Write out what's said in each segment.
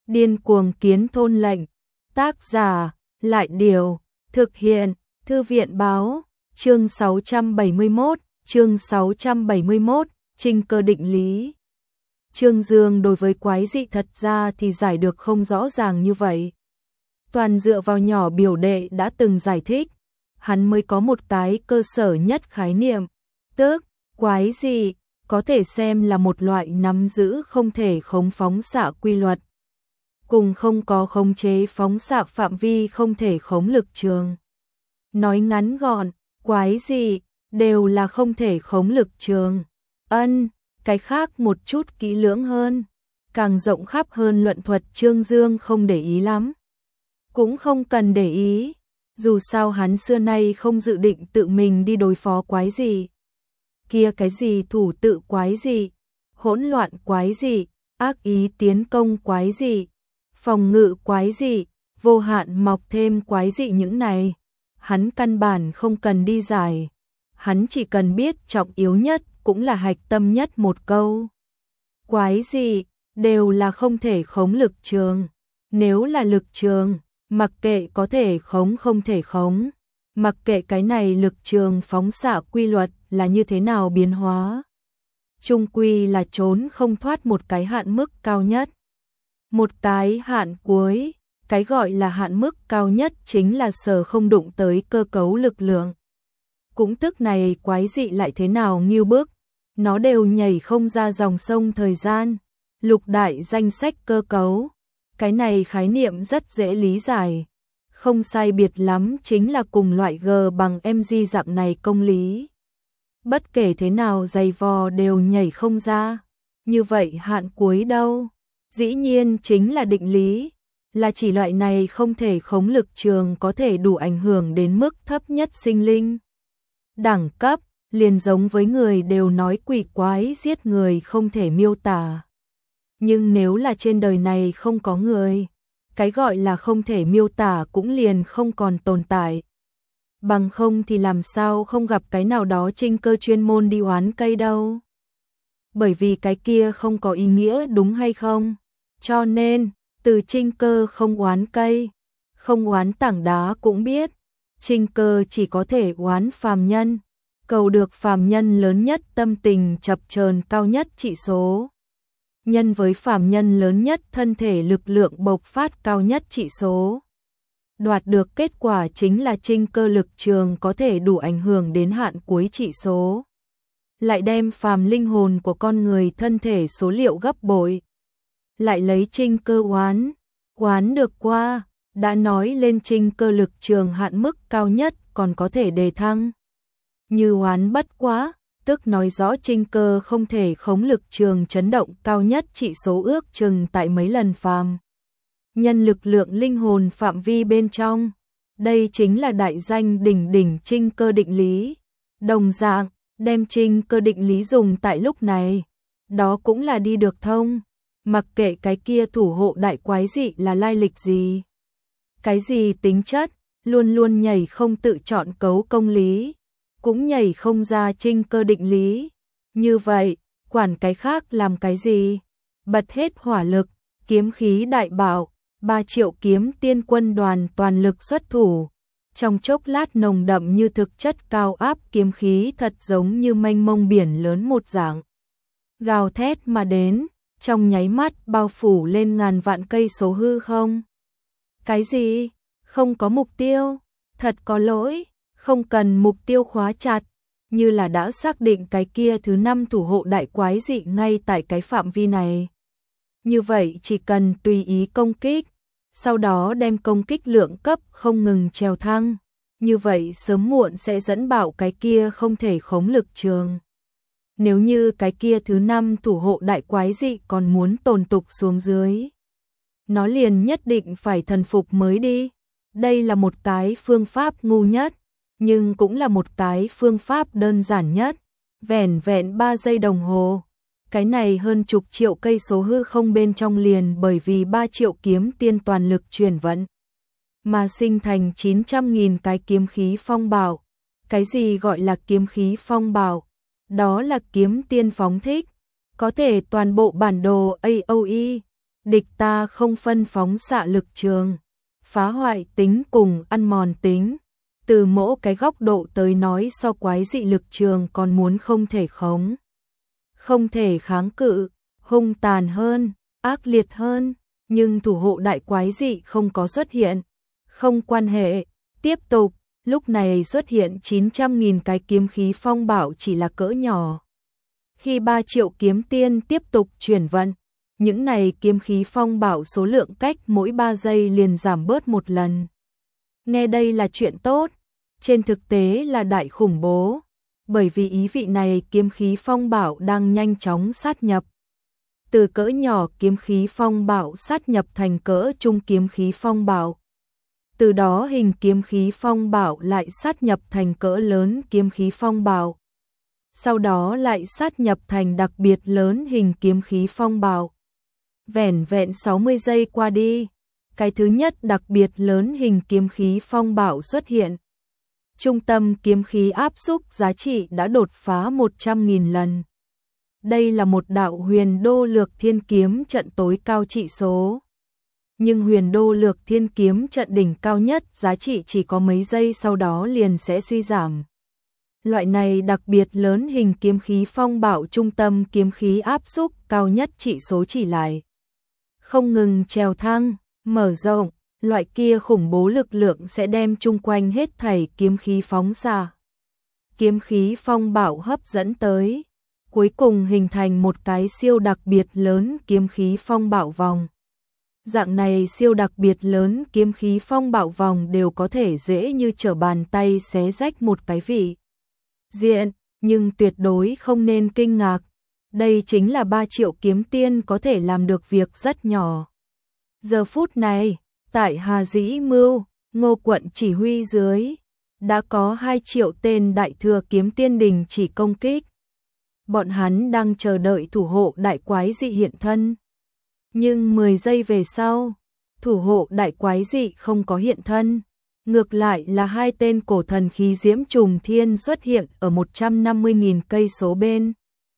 Điên cuồng kiến thôn lệnh. Tác giả, Lại Điều. Thực hiện, Thư viện Báo. Chương 671, Trinh cơ định lý. Trương Dương đối với quái dị thật ra thì giải được không rõ ràng như vậy. Toàn dựa vào nhỏ biểu đệ đã từng giải thích, hắn mới có một cái cơ sở nhất khái niệm, tức quái dị có thể xem là một loại nắm giữ không thể khống phóng xạ quy luật, cùng không có khống chế phóng xạ phạm vi không thể khống lực trường. Nói ngắn gọn, quái dị đều là không thể khống lực trường. Cái khác một chút kỹ lưỡng hơn, càng rộng khắp hơn luận thuật Trương Dương không để ý lắm. Cũng không cần để ý, dù sao hắn xưa nay không dự định tự mình đi đối phó quái dị. Kia cái gì thủ tự quái dị, hỗn loạn quái dị, ác ý tiến công quái dị, phòng ngự quái dị, vô hạn mọc thêm quái dị, những này hắn căn bản không cần đi giải. Hắn chỉ cần biết trọng yếu nhất cũng là hạch tâm nhất một câu. Quái dị đều là không thể khống lực trường. Nếu là lực trường, mặc kệ có thể khống không thể khống, mặc kệ cái này lực trường phóng xạ quy luật là như thế nào biến hóa, chung quy là trốn không thoát một cái hạn mức cao nhất. Một cái hạn cuối, cái gọi là hạn mức cao nhất chính là sở không đụng tới cơ cấu lực lượng. Cũng tức này quái dị lại thế nào nghiêu bức, nó đều nhảy không ra dòng sông thời gian, lục đại danh sách cơ cấu. Cái này khái niệm rất dễ lý giải, không sai biệt lắm chính là cùng loại G bằng mg dạng này công lý. Bất kể thế nào dày vò đều nhảy không ra. Như vậy hạn cuối đâu? Dĩ nhiên chính là định lý, là chỉ loại này không thể khống lực trường có thể đủ ảnh hưởng đến mức thấp nhất sinh linh. Đẳng cấp, liền giống với người đều nói quỷ quái giết người không thể miêu tả. Nhưng nếu là trên đời này không có người, cái gọi là không thể miêu tả cũng liền không còn tồn tại. Bằng không thì làm sao không gặp cái nào đó trinh cơ chuyên môn đi oán cây đâu. Bởi vì cái kia không có ý nghĩa, đúng hay không? Cho nên, từ trinh cơ không oán cây, không oán tảng đá cũng biết, trinh cơ chỉ có thể oán phàm nhân, cầu được phàm nhân lớn nhất tâm tình chập chờn cao nhất trị số. Nhân với phàm nhân lớn nhất thân thể lực lượng bộc phát cao nhất trị số. Đoạt được kết quả chính là trinh cơ lực trường có thể đủ ảnh hưởng đến hạn cuối trị số. Lại đem phàm linh hồn của con người thân thể số liệu gấp bội. Lại lấy trinh cơ oán được qua, đã nói lên trinh cơ lực trường hạn mức cao nhất còn có thể đề thăng. Như oán bất quá, tức nói rõ trinh cơ không thể khống lực trường chấn động cao nhất trị số ước chừng tại mấy lần phàm nhân lực lượng linh hồn phạm vi bên trong. Đây chính là đại danh đỉnh đỉnh trinh cơ định lý. Đồng dạng, đem trinh cơ định lý dùng tại lúc này, đó cũng là đi được thông. Mặc kệ cái kia thủ hộ đại quái dị là lai lịch gì, cái gì tính chất, luôn luôn nhảy không tự chọn cấu công lý, cũng nhảy không ra trinh cơ định lý. Như vậy, quản cái khác làm cái gì? Bật hết hỏa lực, kiếm khí đại bạo, 3 triệu kiếm tiên quân đoàn toàn lực xuất thủ. Trong chốc lát nồng đậm như thực chất cao áp kiếm khí thật giống như mênh mông biển lớn một dạng. Gào thét mà đến, trong nháy mắt bao phủ lên ngàn vạn cây số hư không. Cái gì? Không có mục tiêu? Thật có lỗi, không cần mục tiêu khóa chặt, như là đã xác định cái kia thứ 5 thủ hộ đại quái dị ngay tại cái phạm vi này. Như vậy chỉ cần tùy ý công kích, sau đó đem công kích lượng cấp không ngừng trèo thăng, như vậy sớm muộn sẽ dẫn bạo cái kia không thể khống lực trường. Nếu như cái kia thứ 5 thủ hộ đại quái dị còn muốn tồn tục xuống dưới, nó liền nhất định phải thần phục mới đi. Đây là một cái phương pháp ngu nhất, nhưng cũng là một cái phương pháp đơn giản nhất. Vẻn vẹn 3 giây đồng hồ, cái này hơn chục triệu cây số hư không bên trong liền bởi vì 3 triệu kiếm tiên toàn lực chuyển vận mà sinh thành 900.000 cái kiếm khí phong bạo. Cái gì gọi là kiếm khí phong bạo? Đó là kiếm tiên phóng thích, có thể toàn bộ bản đồ AOE địch ta không phân phóng xạ lực trường, phá hoại tính cùng ăn mòn tính. Từ mỗi cái góc độ tới nói so quái dị lực trường còn muốn không thể không thể kháng cự, hung tàn hơn, ác liệt hơn, nhưng thủ hộ đại quái dị không có xuất hiện, không quan hệ, tiếp tục, lúc này xuất hiện 900.000 cái kiếm khí phong bạo chỉ là cỡ nhỏ. Khi 3 triệu kiếm tiên tiếp tục chuyển vận, những này kiếm khí phong bạo số lượng cách mỗi 3 giây liền giảm bớt một lần. Nghe đây là chuyện tốt, trên thực tế là đại khủng bố, bởi vì ý vị này kiếm khí phong bạo đang nhanh chóng sát nhập. Từ cỡ nhỏ kiếm khí phong bạo sát nhập thành cỡ trung kiếm khí phong bạo. Từ đó hình kiếm khí phong bạo lại sát nhập thành cỡ lớn kiếm khí phong bạo. Sau đó lại sát nhập thành đặc biệt lớn hình kiếm khí phong bạo. Vẻn vẹn 60 giây qua đi, cái thứ nhất đặc biệt lớn hình kiếm khí phong bạo xuất hiện. Trung tâm kiếm khí áp xúc giá trị đã đột phá 100.000 lần. Đây là một đạo huyền đô lược thiên kiếm trận tối cao trị số. Nhưng huyền đô lược thiên kiếm trận đỉnh cao nhất giá trị chỉ có mấy giây sau đó liền sẽ suy giảm. Loại này đặc biệt lớn hình kiếm khí phong bạo trung tâm kiếm khí áp xúc cao nhất trị số chỉ lại không ngừng trèo thang, mở rộng, loại kia khủng bố lực lượng sẽ đem chung quanh hết thảy kiếm khí phóng ra. Kiếm khí phong bạo hấp dẫn tới, cuối cùng hình thành một cái siêu đặc biệt lớn kiếm khí phong bạo vòng. Dạng này siêu đặc biệt lớn kiếm khí phong bạo vòng đều có thể dễ như trở bàn tay xé rách một cái vị diện, nhưng tuyệt đối không nên kinh ngạc. Đây chính là 3 triệu kiếm tiên có thể làm được việc rất nhỏ. Giờ phút này, tại Hà Dĩ Mưu, Ngô Quận chỉ huy dưới, đã có 2 triệu tên đại thừa kiếm tiên đình chỉ công kích. Bọn hắn đang chờ đợi thủ hộ đại quái dị hiện thân. Nhưng 10 giây về sau, thủ hộ đại quái dị không có hiện thân. Ngược lại là 2 tên cổ thần khí diễm trùng thiên xuất hiện ở 150.000 cây số bên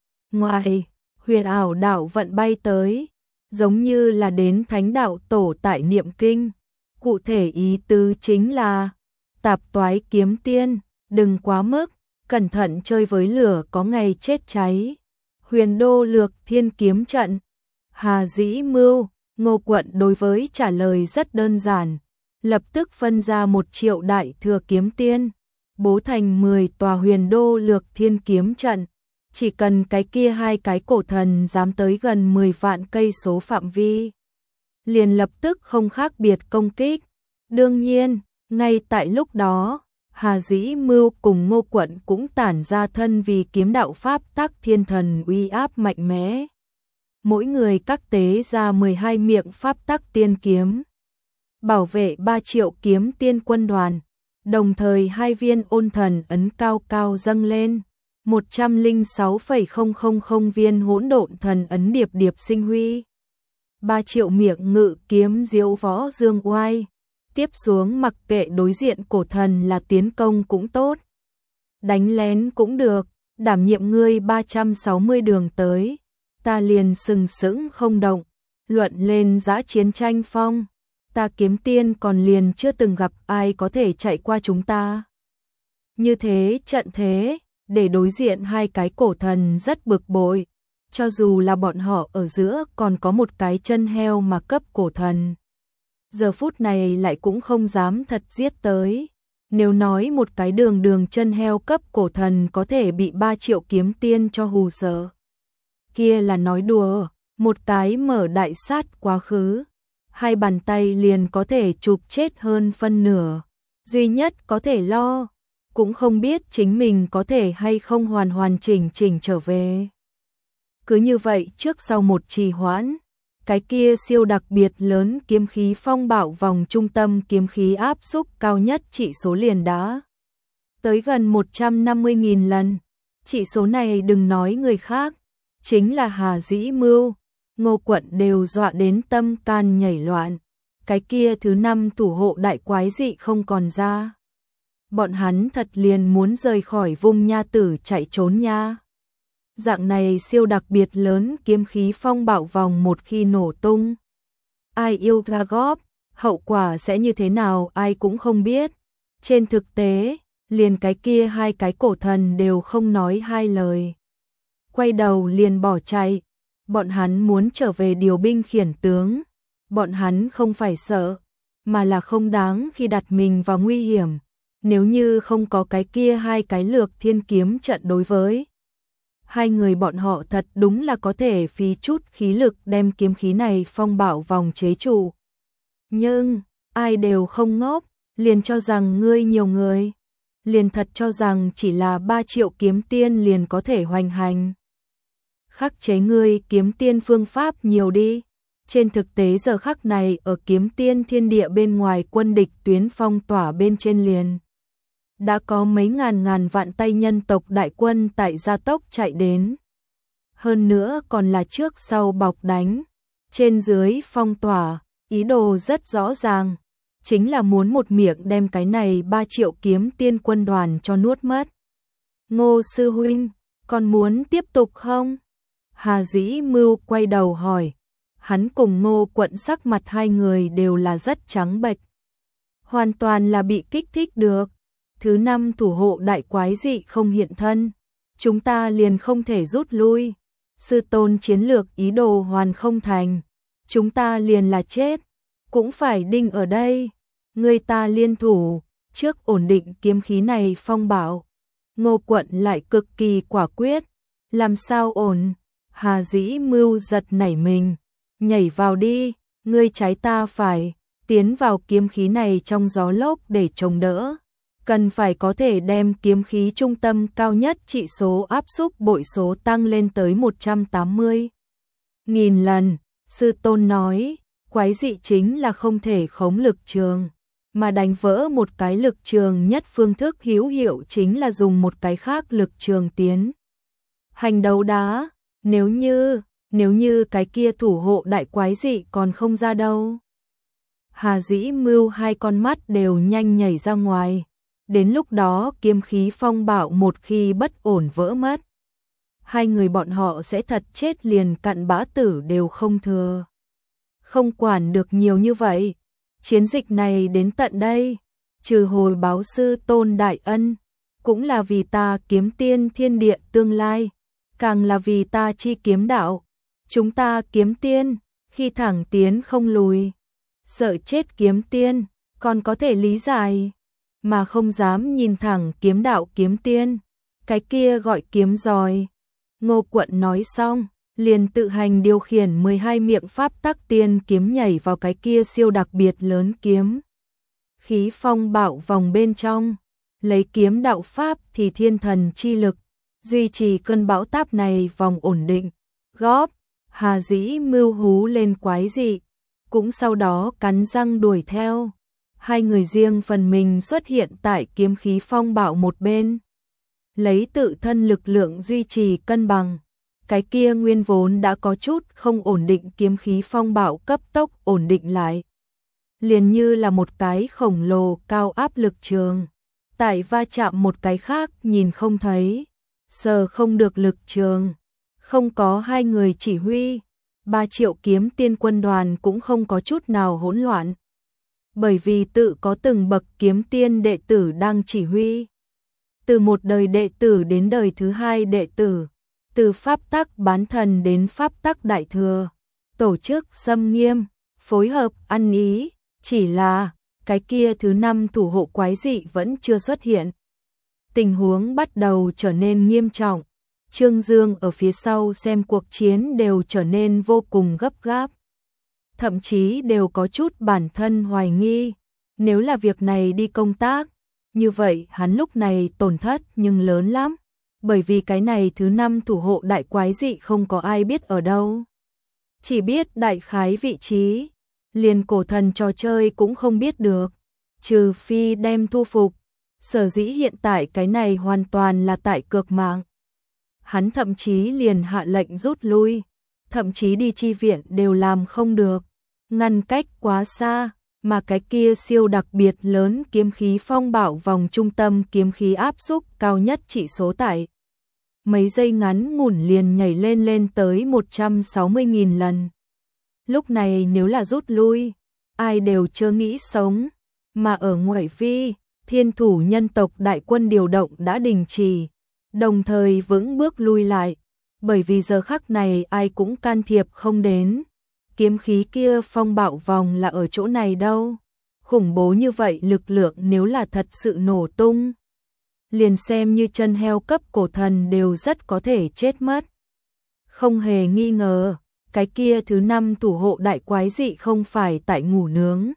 ngoài, huyền ảo đạo vận bay tới, giống như là đến thánh đạo tổ tại niệm kinh. Cụ thể ý tứ chính là, tạp toái kiếm tiên, đừng quá mức, cẩn thận chơi với lửa có ngày chết cháy. Huyền đô lược thiên kiếm trận. Hà Dĩ Mưu, Ngô Quận đối với trả lời rất đơn giản, lập tức phân ra 1 triệu đại thừa kiếm tiên, bố thành 10 tòa huyền đô lược thiên kiếm trận. Chỉ cần cái kia 2 cái cổ thần dám tới gần 10 vạn cây số phạm vi, liền lập tức không khác biệt công kích. Đương nhiên, ngay tại lúc đó, Hà Dĩ Mưu cùng Ngô Quận cũng tản ra thân vì kiếm đạo pháp tắc thiên thần uy áp mạnh mẽ. Mỗi người các tế ra 12 miệng pháp tắc tiên kiếm, bảo vệ 3 triệu kiếm tiên quân đoàn, đồng thời 2 viên ôn thần ấn cao cao dâng lên, 106,000 viên hỗn độn thần ấn điệp điệp sinh huy, 3 triệu miệng ngự kiếm diếu võ dương oai. Tiếp xuống mặc kệ đối diện cổ thần là tiến công cũng tốt, đánh lén cũng được, đảm nhiệm ngươi 360 đường tới, ta liền sừng sững không động, luận lên giã chiến tranh phong, ta kiếm tiên còn liền chưa từng gặp ai có thể chạy qua chúng ta. Như thế trận thế, để đối diện 2 cái cổ thần rất bực bội, cho dù là bọn họ ở giữa còn có một cái chân heo mà cấp cổ thần. Giờ phút này lại cũng không dám thật giết tới. Nếu nói một cái đường chân heo cấp cổ thần có thể bị 3 triệu kiếm tiên cho hù sợ, kia là nói đùa, một cái mở đại sát quá khứ, 2 bàn tay liền có thể chụp chết hơn phân nửa. Duy nhất có thể lo, cũng không biết chính mình có thể hay không hoàn chỉnh trở về. Cứ như vậy trước sau một trì hoãn, cái kia siêu đặc biệt lớn kiếm khí phong bạo vòng trung tâm kiếm khí áp xúc cao nhất chỉ số liền đã tới gần 150.000 lần. Chỉ số này đừng nói người khác, chính là Hà Dĩ Mưu, Ngô Quận đều dọa đến tâm can nhảy loạn. Cái kia thứ 5 thủ hộ đại quái dị không còn ra. Bọn hắn thật liền muốn rời khỏi vùng nha tử chạy trốn nha. Dạng này siêu đặc biệt lớn kiếm khí phong bạo vòng một khi nổ tung, ai yêu Ragov, hậu quả sẽ như thế nào ai cũng không biết. Trên thực tế, liền cái kia hai cái cổ thần đều không nói hai lời. Quay đầu liền bỏ chạy, bọn hắn muốn trở về điều binh khiển tướng. Bọn hắn không phải sợ, mà là không đáng khi đặt mình vào nguy hiểm. Nếu như không có cái kia hai cái lược thiên kiếm trận đối với. Hai người bọn họ thật đúng là có thể phí chút khí lực đem kiếm khí này phong bạo vòng chế trụ. Nhưng, ai đều không ngốc, liền cho rằng ngươi nhiều người. Liền thật cho rằng chỉ là 3 triệu kiếm tiên liền có thể hoành hành. Khắc chế ngươi kiếm tiên phương pháp nhiều đi. Trên thực tế giờ khắc này ở kiếm tiên thiên địa bên ngoài quân địch tuyến phong tỏa bên trên liền. Đã có mấy ngàn vạn tay nhân tộc đại quân tại gia tốc chạy đến. Hơn nữa còn là trước sau bọc đánh. Trên dưới phong tỏa, ý đồ rất rõ ràng. Chính là muốn một miệng đem cái này 3 triệu kiếm tiên quân đoàn cho nuốt mất. Ngô sư huynh, còn muốn tiếp tục không? Hà Dĩ Mưu quay đầu hỏi. Hắn cùng Ngô Quận sắc mặt hai người đều là rất trắng bệch. Hoàn toàn là bị kích thích được. Thứ 5 thủ hộ đại quái dị không hiện thân. Chúng ta liền không thể rút lui. Sư tôn chiến lược ý đồ hoàn không thành. Chúng ta liền là chết. Cũng phải đinh ở đây. Người ta liên thủ. Trước ổn định kiếm khí này phong bảo. Ngô Quận lại cực kỳ quả quyết. Làm sao ổn? Hà Dĩ Mưu giật nảy mình. Nhảy vào đi. Ngươi trái ta phải. Tiến vào kiếm khí này trong gió lốc để chống đỡ. Cần phải có thể đem kiếm khí trung tâm cao nhất trị số áp xúc bội số tăng lên tới 180.000 lần. Sư tôn nói, quái dị chính là không thể khống lực trường, mà đánh vỡ một cái lực trường nhất phương thức hữu hiệu chính là dùng một cái khác lực trường tiến. Hành đấu đá, nếu như cái kia thủ hộ đại quái dị còn không ra đâu. Hà Dĩ Mưu hai con mắt đều nhanh nhảy ra ngoài. Đến lúc đó kiếm khí phong bạo một khi bất ổn vỡ mất. Hai người bọn họ sẽ thật chết liền cặn bã tử đều không thừa. Không quản được nhiều như vậy. Chiến dịch này đến tận đây. Trừ hồi báo sư tôn đại ân. Cũng là vì ta kiếm tiên thiên địa tương lai. Càng là vì ta chi kiếm đạo. Chúng ta kiếm tiên. Khi thẳng tiến không lùi. Sợ chết kiếm tiên. Còn có thể lý giải. Mà không dám nhìn thẳng kiếm đạo kiếm tiên. Cái kia gọi kiếm giỏi. Ngô Quận nói xong, liền tự hành điều khiển 12 miệng pháp tắc tiên kiếm nhảy vào cái kia siêu đặc biệt lớn kiếm. Khí phong bạo vòng bên trong, lấy kiếm đạo pháp thì thiên thần chi lực, duy trì cơn bão táp này vòng ổn định. Góp, Hà Dĩ Mưu hú lên quái dị, cũng sau đó cắn răng đuổi theo. Hai người riêng phần mình xuất hiện tại kiếm khí phong bạo một bên. Lấy tự thân lực lượng duy trì cân bằng. Cái kia nguyên vốn đã có chút không ổn định kiếm khí phong bạo cấp tốc ổn định lại. Liền như là một cái khổng lồ cao áp lực trường. Tại va chạm một cái khác nhìn không thấy. Sờ không được lực trường. Không có hai người chỉ huy. 3 triệu kiếm tiên quân đoàn cũng không có chút nào hỗn loạn. Bởi vì tự có từng bậc kiếm tiên đệ tử đang chỉ huy. Từ một đời đệ tử đến đời thứ hai đệ tử. Từ pháp tắc bán thần đến pháp tắc đại thừa. Tổ chức xâm nghiêm, phối hợp, ăn ý. Chỉ là, cái kia thứ 5 thủ hộ quái dị vẫn chưa xuất hiện. Tình huống bắt đầu trở nên nghiêm trọng. Trương Dương ở phía sau xem cuộc chiến đều trở nên vô cùng gấp gáp. Thậm chí đều có chút bản thân hoài nghi. Nếu là việc này đi công tác, như vậy hắn lúc này tổn thất nhưng lớn lắm. Bởi vì cái này thứ 5 thủ hộ đại quái dị không có ai biết ở đâu. Chỉ biết đại khái vị trí. Liền cổ thần trò chơi cũng không biết được. Trừ phi đem thu phục. Sở dĩ hiện tại cái này hoàn toàn là tại cược mạng. Hắn thậm chí liền hạ lệnh rút lui. Thậm chí đi chi viện đều làm không được. Ngăn cách quá xa. Mà cái kia siêu đặc biệt lớn kiếm khí phong bạo vòng trung tâm kiếm khí áp xúc cao nhất chỉ số tại. Mấy giây ngắn ngủn liền nhảy lên tới 160.000 lần. Lúc này nếu là rút lui, ai đều chớ nghĩ sống, mà ở ngoại vi, Thiên thủ nhân tộc đại quân điều động đã đình chỉ, đồng thời vững bước lui lại, bởi vì giờ khắc này ai cũng can thiệp không đến. Kiếm khí kia phong bạo vòng là ở chỗ này đâu. Khủng bố như vậy lực lượng nếu là thật sự nổ tung, liền xem như chân heo cấp cổ thần đều rất có thể chết mất. Không hề nghi ngờ, cái kia thứ 5 thủ hộ đại quái dị không phải tại ngủ nướng.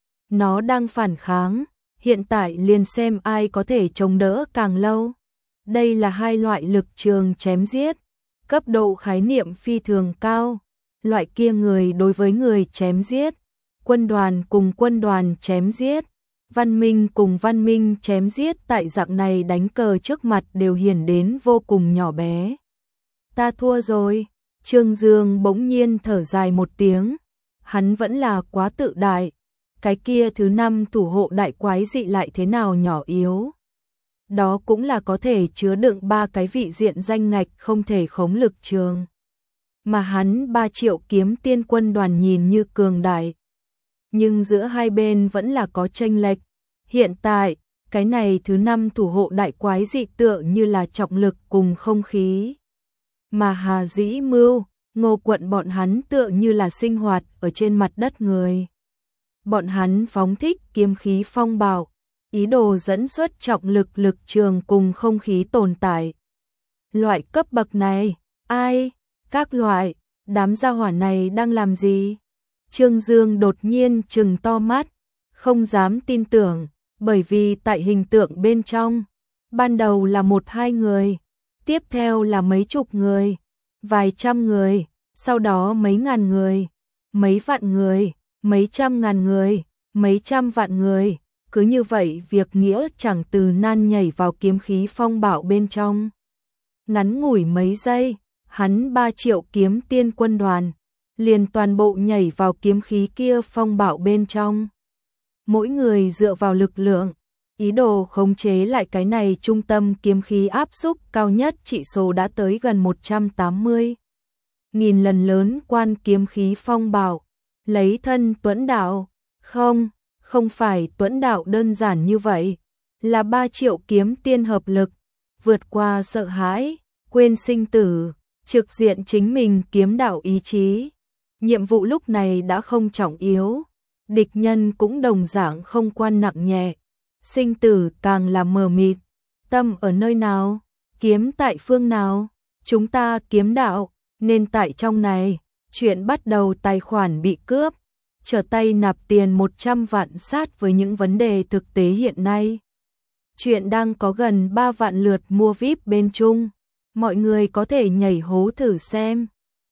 Nó đang phản kháng, hiện tại liền xem ai có thể chống đỡ càng lâu. Đây là hai loại lực trường chém giết, cấp độ khái niệm phi thường cao. Loại kia người đối với người chém giết, quân đoàn cùng quân đoàn chém giết, văn minh cùng văn minh chém giết tại dạng này đánh cờ trước mặt đều hiển đến vô cùng nhỏ bé. Ta thua rồi, Trương Dương bỗng nhiên thở dài một tiếng, hắn vẫn là quá tự đại, cái kia thứ 5 thủ hộ đại quái dị lại thế nào nhỏ yếu. Đó cũng là có thể chứa đựng 3 cái vị diện danh ngạch không thể khống lực trường. Mà hắn 3 triệu kiếm tiên quân đoàn nhìn như cường đại. Nhưng giữa hai bên vẫn là có chênh lệch. Hiện tại, cái này thứ 5 thủ hộ đại quái dị tựa như là trọng lực cùng không khí. Mà Hà Dĩ Mưu, Ngô Quận bọn hắn tựa như là sinh hoạt ở trên mặt đất người. Bọn hắn phóng thích kiếm khí phong bạo, ý đồ dẫn xuất trọng lực lực trường cùng không khí tồn tại. Loại cấp bậc này, ai? Các loại, đám gia hỏa này đang làm gì? Trương Dương đột nhiên trừng to mắt, không dám tin tưởng, bởi vì tại hình tượng bên trong, ban đầu là 1-2 người, tiếp theo là mấy chục người, vài trăm người, sau đó mấy ngàn người, mấy vạn người, mấy trăm ngàn người, mấy trăm vạn người, cứ như vậy việc nghĩa chẳng từ nan nhảy vào kiếm khí phong bạo bên trong. Ngắn ngủi mấy giây, hắn 3 triệu kiếm tiên quân đoàn, liền toàn bộ nhảy vào kiếm khí kia phong bạo bên trong. Mỗi người dựa vào lực lượng, ý đồ khống chế lại cái này trung tâm kiếm khí áp xúc cao nhất trị số đã tới gần 180.000 lần lớn quan kiếm khí phong bạo, lấy thân tuẫn đạo. Không phải tuẫn đạo đơn giản như vậy, là 3 triệu kiếm tiên hợp lực, vượt qua sợ hãi, quên sinh tử, trực diện chính mình kiếm đạo ý chí. Nhiệm vụ lúc này đã không trọng yếu, địch nhân cũng đồng dạng không quan nặng nhẹ, sinh tử càng là mờ mịt, tâm ở nơi nào, kiếm tại phương nào, chúng ta kiếm đạo, nên tại trong này, chuyện bắt đầu tài khoản bị cướp, trở tay nạp tiền 100 vạn sát với những vấn đề thực tế hiện nay. Chuyện đang có gần 3 vạn lượt mua VIP bên Trung, mọi người có thể nhảy hố thử xem.